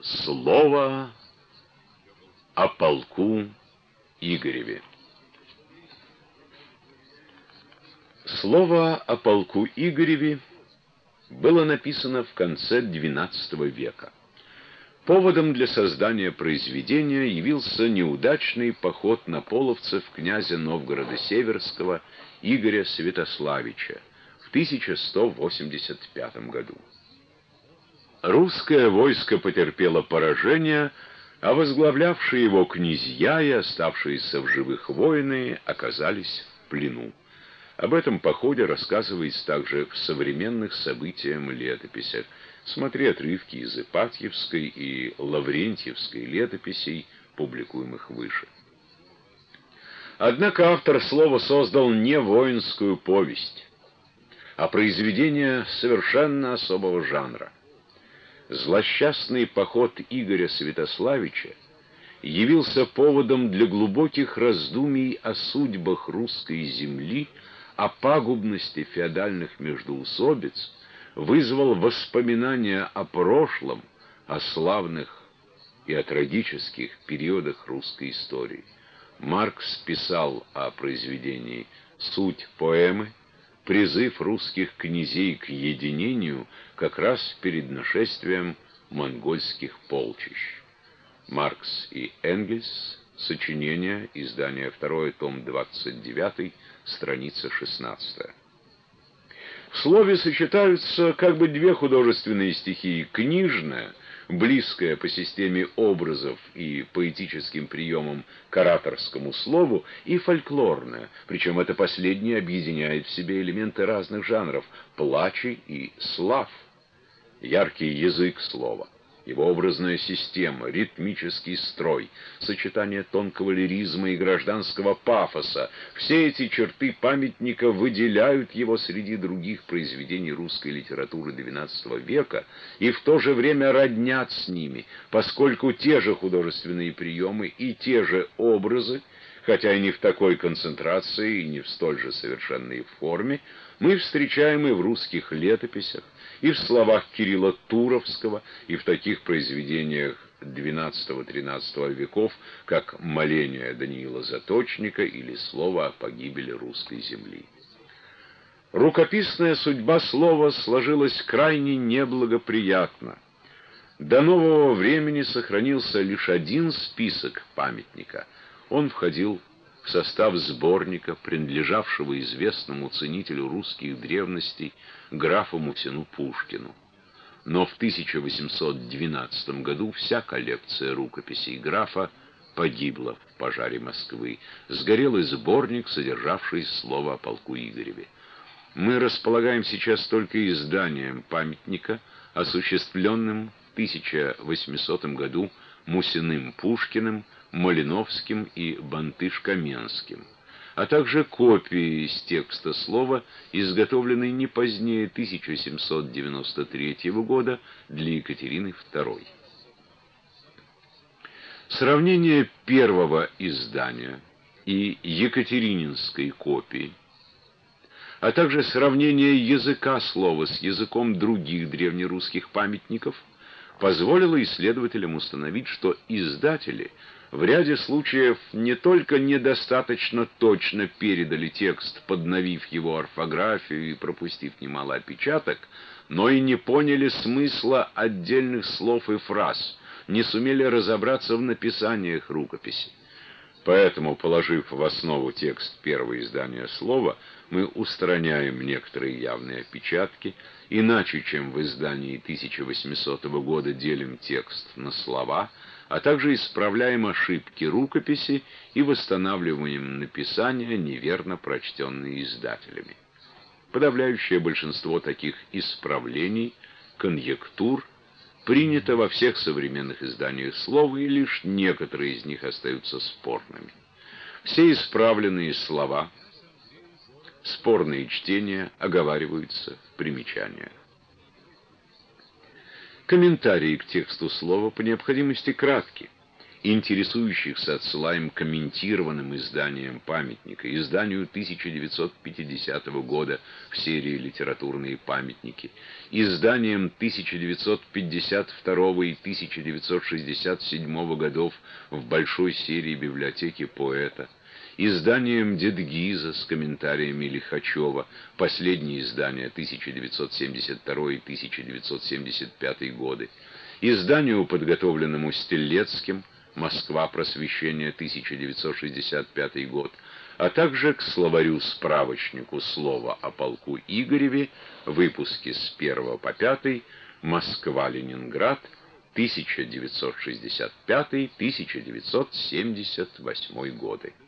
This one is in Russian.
Слово о полку Игореве. Слово о полку Игореве было написано в конце XII века. Поводом для создания произведения явился неудачный поход на половцев князя Новгорода Северского Игоря Святославича в 1185 году. Русское войско потерпело поражение, а возглавлявшие его князья и оставшиеся в живых воины оказались в плену. Об этом походе рассказывается также в современных событиям летописях. Смотри отрывки из Ипатьевской и Лаврентьевской летописей, публикуемых выше. Однако автор слова создал не воинскую повесть, а произведение совершенно особого жанра. Злосчастный поход Игоря Святославича явился поводом для глубоких раздумий о судьбах русской земли, о пагубности феодальных междоусобиц, вызвал воспоминания о прошлом, о славных и о трагических периодах русской истории. Маркс писал о произведении «Суть поэмы», призыв русских князей к единению как раз перед нашествием монгольских полчищ. Маркс и Энгельс. Сочинение. Издание 2, том 29, страница 16. В слове сочетаются как бы две художественные стихии: книжная, близкая по системе образов и поэтическим приемам к ораторскому слову, и фольклорная, причем это последнее объединяет в себе элементы разных жанров: плачи и слав, яркий язык слова, его образная система, ритмический строй, сочетание тонкого лиризма и гражданского пафоса — все эти черты памятника выделяют его среди других произведений русской литературы XII века и в то же время роднят с ними, поскольку те же художественные приемы и те же образы, хотя и не в такой концентрации и не в столь же совершенной форме, мы встречаем и в русских летописях, и в словах Кирилла Туровского, и в таких произведениях XII-XIII веков, как «Моление Даниила Заточника» или «Слово о погибели русской земли». Рукописная судьба слова сложилась крайне неблагоприятно. До нового времени сохранился лишь один список памятника. Он входил в состав сборника, принадлежавшего известному ценителю русских древностей графу Мусину Пушкину. Но в 1812 году вся коллекция рукописей графа погибла в пожаре Москвы. Сгорел и сборник, содержавший слово о полку Игореве. Мы располагаем сейчас только изданием памятника, осуществленным в 1800 году Мусиным Пушкиным, Малиновским и Бантыш-Каменским, а также копии из текста слова, изготовленной не позднее 1793 года для Екатерины II. Сравнение первого издания и екатерининской копии, а также сравнение языка слова с языком других древнерусских памятников позволило исследователям установить, что издатели в ряде случаев не только недостаточно точно передали текст, подновив его орфографию и пропустив немало опечаток, но и не поняли смысла отдельных слов и фраз, не сумели разобраться в написаниях рукописи. Поэтому, положив в основу текст первого издания слова, мы устраняем некоторые явные опечатки, иначе, чем в издании 1800 года, делим текст на слова, а также исправляем ошибки рукописи и восстанавливаем написания, неверно прочтенные издателями. Подавляющее большинство таких исправлений, конъюнктур, принято во всех современных изданиях слова, и лишь некоторые из них остаются спорными. Все исправленные слова, спорные чтения оговариваются в примечаниях. Комментарии к тексту слова по необходимости кратки интересующихся отсылаем комментированным изданиям памятника, изданию 1950 года в серии «Литературные памятники», изданиям 1952 и 1967 годов в большой серии библиотеки поэта, изданием Дедгиза с комментариями Лихачева, последнее издание 1972 и 1975 годы, изданию, подготовленному Стеллецким, «Москва. Просвещение. 1965 год», а также к словарю-справочнику «Слово о полку Игореве», выпуски с 1 по 5, «Москва-Ленинград. 1965-1978 годы».